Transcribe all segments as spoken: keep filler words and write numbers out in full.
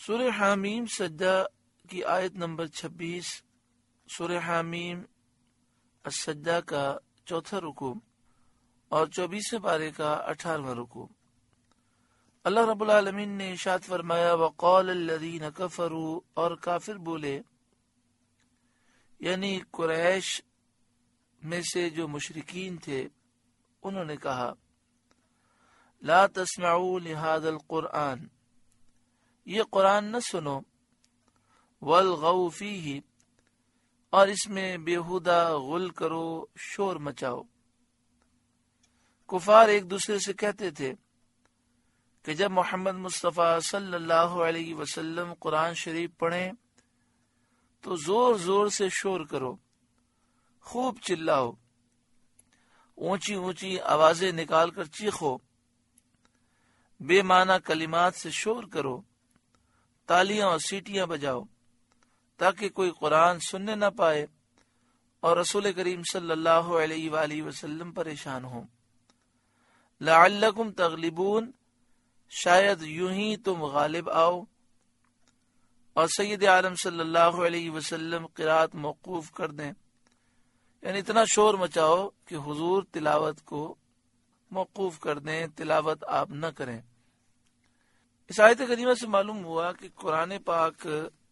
سورہ حامیم سجدہ کی آیت نمبر چھبیس، سورہ حامیم السجدہ کا چوتھا رکوع اور چوبیسویں پارے کا اٹھارہواں رکوع۔ اللہ رب العالمین نے ارشاد فرمایا وقال الذین کفروا، اور کافر بولے، یعنی قریش میں سے جو مشرکین تھے انہوں نے کہا، لا تسمعوا لهذا القرآن، یہ قرآن نہ سنو، والغوا فیہ، اور اس میں بیہودہ غل کرو، شور مچاؤ۔ کفار ایک دوسرے سے کہتے تھے کہ جب محمد مصطفیٰ صلی اللہ علیہ وسلم قرآن شریف پڑھیں تو زور زور سے شور کرو، خوب چلاؤ، اونچی اونچی آوازیں نکال کر چیخو، بے معنی کلمات سے شور کرو، تالیاں اور سیٹیاں بجاؤ، تاکہ کوئی قرآن سننے نہ پائے اور رسول کریم صلی اللہ علیہ وآلہ وسلم پریشان ہوں۔ لعلکم تغلبون، شاید یوں ہی تم غالب آؤ، اور سید عالم صلی اللہ علیہ وسلم قرات موقوف کر دیں، یعنی اتنا شور مچاؤ کہ حضور تلاوت کو موقوف کر دیں، تلاوت آپ نہ کریں۔ اس آیت کریمہ سے معلوم ہوا کہ قرآن پاک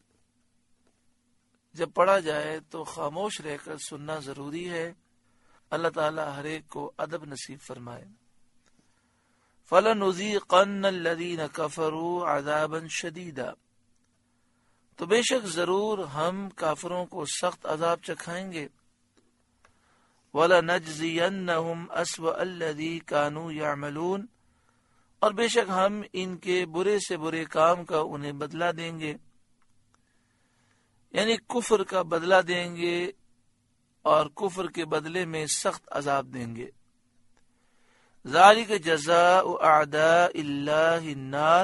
جب پڑھا جائے تو خاموش رہ کر سننا ضروری ہے۔ اللہ تعالی ہر ایک کو ادب نصیب فرمائے۔ فَلَنُذِيقَنَّ الَّذِينَ كَفَرُوا عَذَابًا شَدِيدًا، تو بے شک ضرور ہم کافروں کو سخت عذاب چکھائیں گے۔ وَلَنَجْزِيَنَّهُمْ أَسْوَأَ الَّذِي كَانُوا يَعْمَلُونَ، اور بے شک ہم ان کے برے سے برے کام کا انہیں بدلہ دیں گے، یعنی کفر کا بدلہ دیں گے اور کفر کے بدلے میں سخت عذاب دیں گے۔ ذالک جزاء اعداء اللہ النار،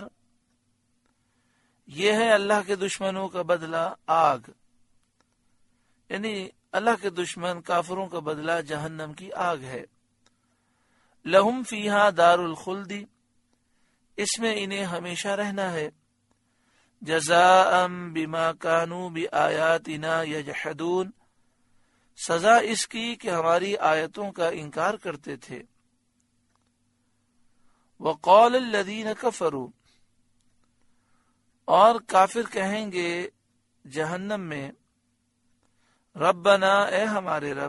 یہ ہے اللہ کے دشمنوں کا بدلہ آگ، یعنی اللہ کے دشمن کافروں کا بدلہ جہنم کی آگ ہے۔ لہم فیہا دار الخلد، اس میں انہیں ہمیشہ رہنا ہے۔ جزاء بما کانوا بآیاتنا یجحدون، سزا اس کی کہ ہماری آیتوں کا انکار کرتے تھے۔ وقال الذین کفروا، اور کافر کہیں گے جہنم میں، ربنا، اے ہمارے رب،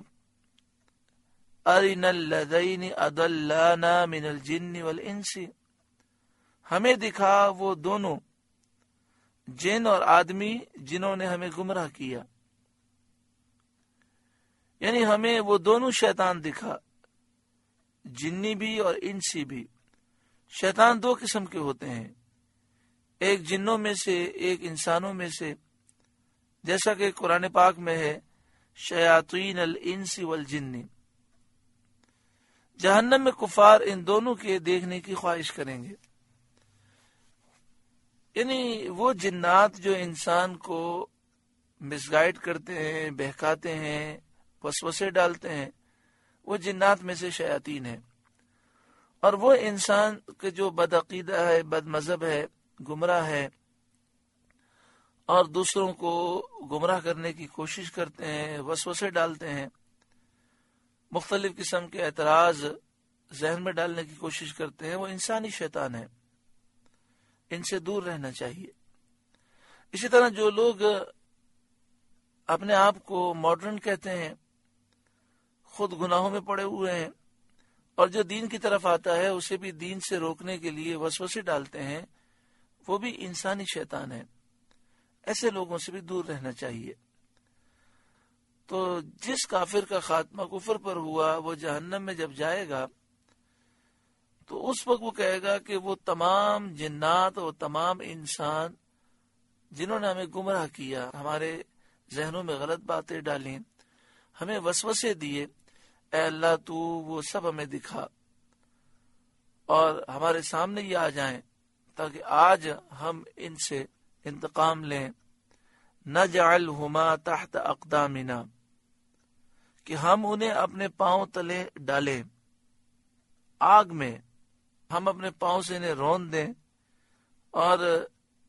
ارنا الذین اضلانا من الجن والانس، ہمیں دکھا وہ دونوں جن اور آدمی جنہوں نے ہمیں گمراہ کیا، یعنی ہمیں وہ دونوں شیطان دکھا، جنی بھی اور انسی بھی۔ شیطان دو قسم کے ہوتے ہیں، ایک جنوں میں سے ایک انسانوں میں سے، جیسا کہ قرآن پاک میں ہے شیاطین الانس والجن۔ جہنم میں کفار ان دونوں کے دیکھنے کی خواہش کریں گے، یعنی وہ جنات جو انسان کو مس گائیڈ کرتے ہیں، بہکاتے ہیں، وسوسے ڈالتے ہیں، وہ جنات میں سے شیاطین ہیں۔ اور وہ انسان کے جو بد عقیدہ ہے، بد مذہب ہے، گمراہ ہے اور دوسروں کو گمراہ کرنے کی کوشش کرتے ہیں، وسوسے ڈالتے ہیں، مختلف قسم کے اعتراض ذہن میں ڈالنے کی کوشش کرتے ہیں، وہ انسانی شیطان ہیں، ان سے دور رہنا چاہیے۔ اسی طرح جو لوگ اپنے آپ کو ماڈرن کہتے ہیں، خود گناہوں میں پڑے ہوئے ہیں، اور جو دین کی طرف آتا ہے اسے بھی دین سے روکنے کے لیے وسوسے ڈالتے ہیں، وہ بھی انسانی شیطان ہے۔ ایسے لوگوں سے بھی دور رہنا چاہیے۔ تو جس کافر کا خاتمہ کفر پر ہوا وہ جہنم میں جب جائے گا تو اس وقت وہ کہے گا کہ وہ تمام جنات اور تمام انسان جنہوں نے ہمیں گمراہ کیا، ہمارے ذہنوں میں غلط باتیں ڈالیں، ہمیں وسوسے دیے، اے اللہ تو وہ سب ہمیں دکھا اور ہمارے سامنے یہ آ جائیں تاکہ آج ہم ان سے انتقام لیں۔ نجعلہما تحت اقدامنا، کہ ہم انہیں اپنے پاؤں تلے ڈالیں، آگ میں ہم اپنے پاؤں سے انہیں رون دیں اور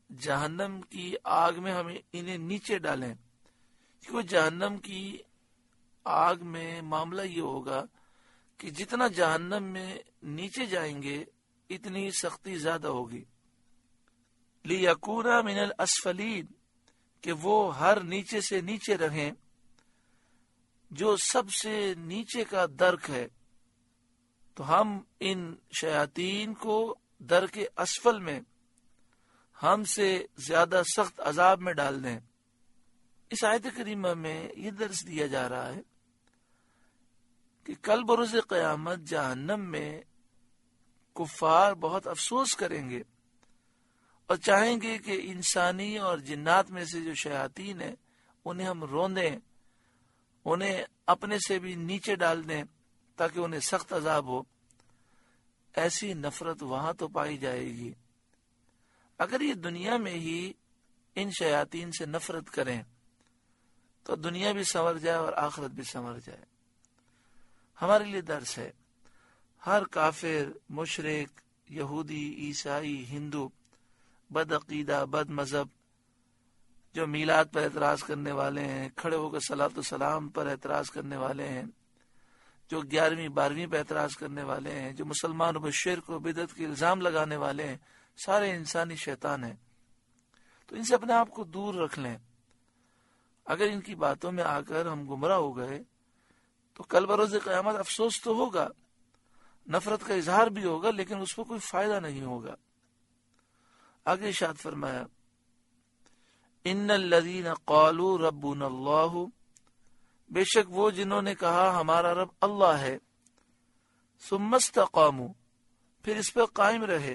جہنم کی آگ میں ہم انہیں نیچے ڈالیں، کیونکہ جہنم کی آگ میں معاملہ یہ ہوگا کہ جتنا جہنم میں نیچے جائیں گے اتنی سختی زیادہ ہوگی۔ لِيَكُونَ مِنَ الْأَسْفَلِينَ، کہ وہ ہر نیچے سے نیچے رہیں، جو سب سے نیچے کا درک ہے، تو ہم ان شیاطین کو درک اسفل میں ہم سے زیادہ سخت عذاب میں ڈال دیں۔ اس آیت کریمہ میں یہ درس دیا جا رہا ہے کہ کل بروز قیامت جہنم میں کفار بہت افسوس کریں گے اور چاہیں گے کہ انسانی اور جنات میں سے جو شیاطین ہیں انہیں ہم روندیں، انہیں اپنے سے بھی نیچے ڈال دیں تاکہ انہیں سخت عذاب ہو۔ ایسی نفرت وہاں تو پائی جائے گی۔ اگر یہ دنیا میں ہی ان شیاطین سے نفرت کریں تو دنیا بھی سنور جائے اور آخرت بھی سنور جائے۔ ہمارے لیے درس ہے، ہر کافر، مشرک، یہودی، عیسائی، ہندو، بد عقیدہ، بد مذہب، جو میلاد پر اعتراض کرنے والے ہیں، کھڑے ہو کر صلاۃ و سلام پر اعتراض کرنے والے ہیں، جو گیارہویں بارہویں پر اعتراض کرنے والے ہیں، جو مسلمانوں پر شرک و بدعت کے الزام لگانے والے ہیں، سارے انسانی شیطان ہیں۔ تو ان سے اپنے آپ کو دور رکھ لیں۔ اگر ان کی باتوں میں آ کر ہم گمراہ ہو گئے تو کل بروز قیامت افسوس تو ہوگا، نفرت کا اظہار بھی ہوگا، لیکن اس پر کوئی فائدہ نہیں ہوگا۔ آگے ارشاد فرمایا، ان الذین قالوا ربنا اللہ، بے شک وہ جنہوں نے کہا ہمارا رب اللہ ہے، ثم استقاموا، پھر اس پر قائم رہے،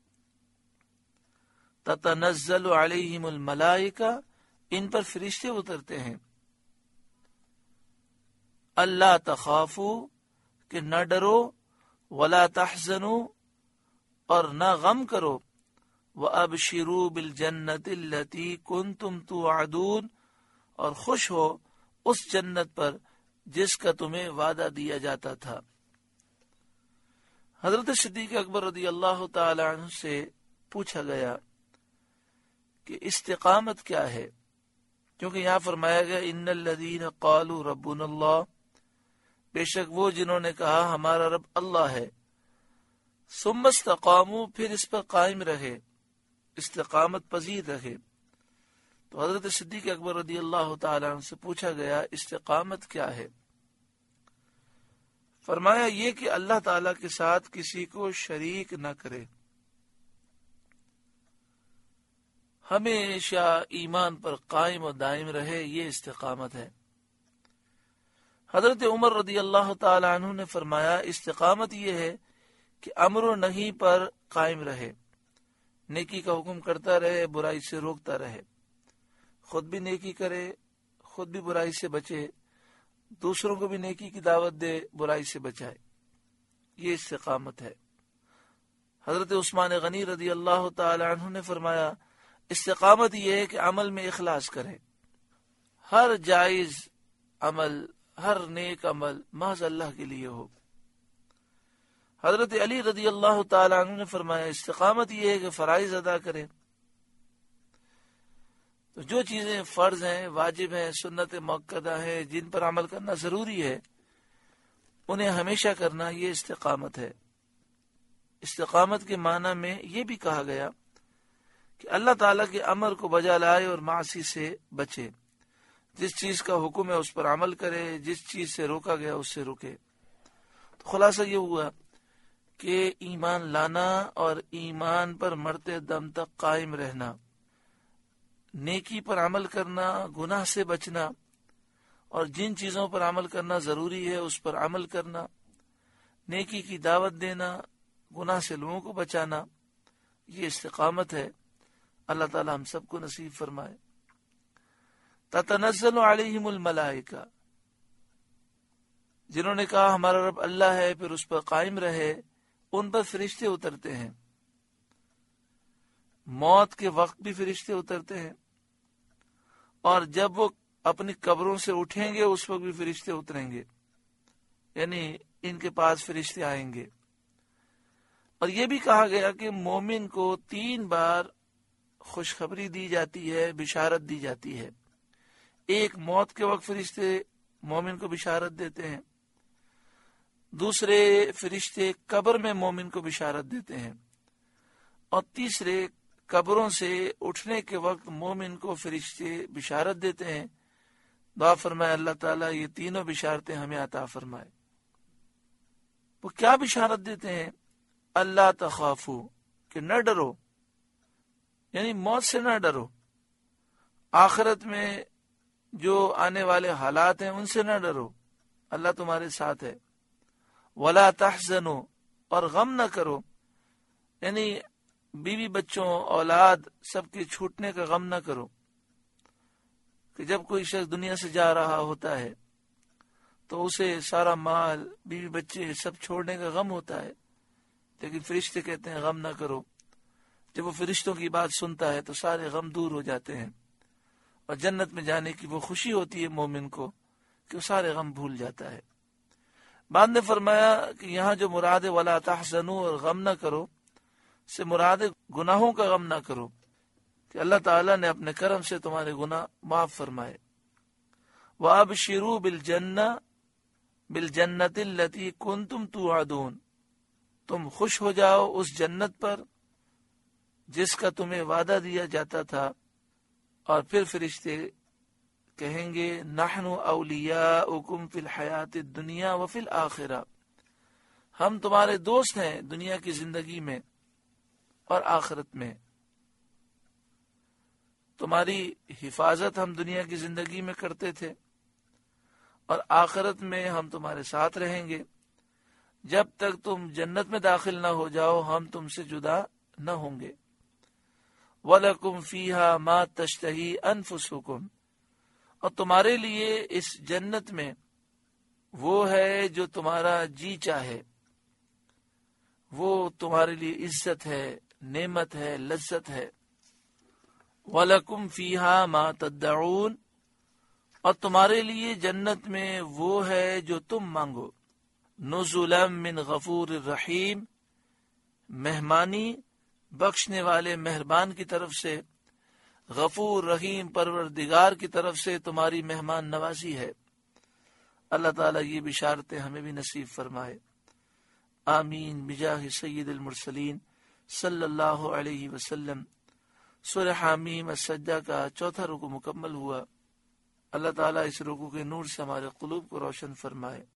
تتنزل علیہم الملائکہ، ان پر فرشتے اترتے ہیں، اللہ تخافوا، کہ نہ ڈرو، ولا تحزنوا، اور نہ غم کرو، وَأَبْشِرُوا بِالْجَنَّةِ الَّتِي كُنْتُمْ تُوعَدُونَ، اور خوش ہو اس جنت پر جس کا تمہیں وعدہ دیا جاتا تھا۔ حضرت صدیق اکبر رضی اللہ تعالی عنہ سے پوچھا گیا کہ استقامت کیا ہے، کیونکہ یہاں فرمایا گیا ان الذین قالوا ربنا اللہ، بے شک وہ جنہوں نے کہا ہمارا رب اللہ ہے، ثم استقاموا، پھر اس پر قائم رہے، استقامت پذیر رہے۔ تو حضرت صدیق اکبر رضی اللہ تعالی عنہ سے پوچھا گیا استقامت کیا ہے؟ فرمایا یہ کہ اللہ تعالی کے ساتھ کسی کو شریک نہ کرے، ہمیشہ ایمان پر قائم و دائم رہے، یہ استقامت ہے۔ حضرت عمر رضی اللہ تعالی عنہ نے فرمایا استقامت یہ ہے کہ امر و نہی پر قائم رہے، نیکی کا حکم کرتا رہے، برائی سے روکتا رہے، خود بھی نیکی کرے، خود بھی برائی سے بچے، دوسروں کو بھی نیکی کی دعوت دے، برائی سے بچائے، یہ استقامت ہے۔ حضرت عثمان غنی رضی اللہ تعالی عنہ نے فرمایا استقامت یہ ہے کہ عمل میں اخلاص کرے، ہر جائز عمل، ہر نیک عمل محض اللہ کے لیے ہو۔ حضرت علی رضی اللہ تعالی عنہ نے فرمایا استقامت یہ ہے کہ فرائض ادا کریں، تو جو چیزیں فرض ہیں، واجب ہیں، سنت مؤکدہ ہیں، جن پر عمل کرنا ضروری ہے، انہیں ہمیشہ کرنا، یہ استقامت ہے۔ استقامت کے معنی میں یہ بھی کہا گیا کہ اللہ تعالیٰ کے امر کو بجا لائے اور معاصی سے بچے، جس چیز کا حکم ہے اس پر عمل کرے، جس چیز سے روکا گیا اس سے رکے۔ تو خلاصہ یہ ہوا کہ ایمان لانا اور ایمان پر مرتے دم تک قائم رہنا، نیکی پر عمل کرنا، گناہ سے بچنا، اور جن چیزوں پر عمل کرنا ضروری ہے اس پر عمل کرنا، نیکی کی دعوت دینا، گناہ سے لوگوں کو بچانا، یہ استقامت ہے۔ اللہ تعالی ہم سب کو نصیب فرمائے۔ تتنزل علیہم الملائکہ، جنہوں نے کہا ہمارا رب اللہ ہے پھر اس پر قائم رہے، ان پر فرشتے اترتے ہیں، موت کے وقت بھی فرشتے اترتے ہیں، اور جب وہ اپنی قبروں سے اٹھیں گے اس وقت بھی فرشتے اتریں گے، یعنی ان کے پاس فرشتے آئیں گے۔ اور یہ بھی کہا گیا کہ مومن کو تین بار خوشخبری دی جاتی ہے، بشارت دی جاتی ہے۔ ایک موت کے وقت فرشتے مومن کو بشارت دیتے ہیں، دوسرے فرشتے قبر میں مومن کو بشارت دیتے ہیں، اور تیسرے قبروں سے اٹھنے کے وقت مومن کو فرشتے بشارت دیتے ہیں۔ دعا فرمائے اللہ تعالیٰ یہ تینوں بشارتیں ہمیں عطا فرمائے۔ وہ کیا بشارت دیتے ہیں؟ اللہ تخافو، کہ نہ ڈرو، یعنی موت سے نہ ڈرو، آخرت میں جو آنے والے حالات ہیں ان سے نہ ڈرو، اللہ تمہارے ساتھ ہے۔ ولا تحزنوا، اور غم نہ کرو، یعنی بیوی بچوں اولاد سب کے چھوٹنے کا غم نہ کرو، کہ جب کوئی شخص دنیا سے جا رہا ہوتا ہے تو اسے سارا مال، بیوی بچے سب چھوڑنے کا غم ہوتا ہے، لیکن فرشتے کہتے ہیں غم نہ کرو۔ جب وہ فرشتوں کی بات سنتا ہے تو سارے غم دور ہو جاتے ہیں، اور جنت میں جانے کی وہ خوشی ہوتی ہے مومن کو کہ وہ سارے غم بھول جاتا ہے۔ بعد نے فرمایا کہ یہاں جو مراد ولا تحزنوا اور غم نہ کرو سے مراد گناہوں کا غم نہ کرو، کہ اللہ تعالیٰ نے اپنے کرم سے تمہارے گناہ معاف فرمائے۔ وَأَبْشِرُوا بِالْجَنَّةِ بِالْجَنَّةِ الَّتِي كُنْتُمْ تُوعَدُونَ، تم خوش ہو جاؤ اس جنت پر جس کا تمہیں وعدہ دیا جاتا تھا۔ اور پھر فرشتے کہیں گے نحن اولیاؤکم فی الحیات الدنیا وفی الآخرہ، ہم تمہارے دوست ہیں دنیا کی زندگی میں اور آخرت میں، تمہاری حفاظت ہم دنیا کی زندگی میں کرتے تھے اور آخرت میں ہم تمہارے ساتھ رہیں گے، جب تک تم جنت میں داخل نہ ہو جاؤ ہم تم سے جدا نہ ہوں گے۔ وَلَكُمْ فِيهَا مَا تَشْتَهِي أَنفُسُكُمْ، اور تمہارے لیے اس جنت میں وہ ہے جو تمہارا جی چاہے، وہ تمہارے لیے عزت ہے، نعمت ہے، لذت ہے۔ وَلَكُمْ فِيهَا مَا تَدَّعُونَ، اور تمہارے لیے جنت میں وہ ہے جو تم مانگو۔ نُزُلًا مِّن غَفُورٍ الرحیم، مہمانی بخشنے والے مہربان کی طرف سے، غفور رحیم پروردگار کی طرف سے تمہاری مہمان نوازی ہے۔ اللہ تعالیٰ یہ بشارتیں ہمیں بھی نصیب فرمائے، آمین بجاہ سید المرسلین صلی اللہ علیہ وسلم۔ سورہ حامیم السجدہ کا چوتھا رکوع مکمل ہوا۔ اللہ تعالیٰ اس رکوع کے نور سے ہمارے قلوب کو روشن فرمائے۔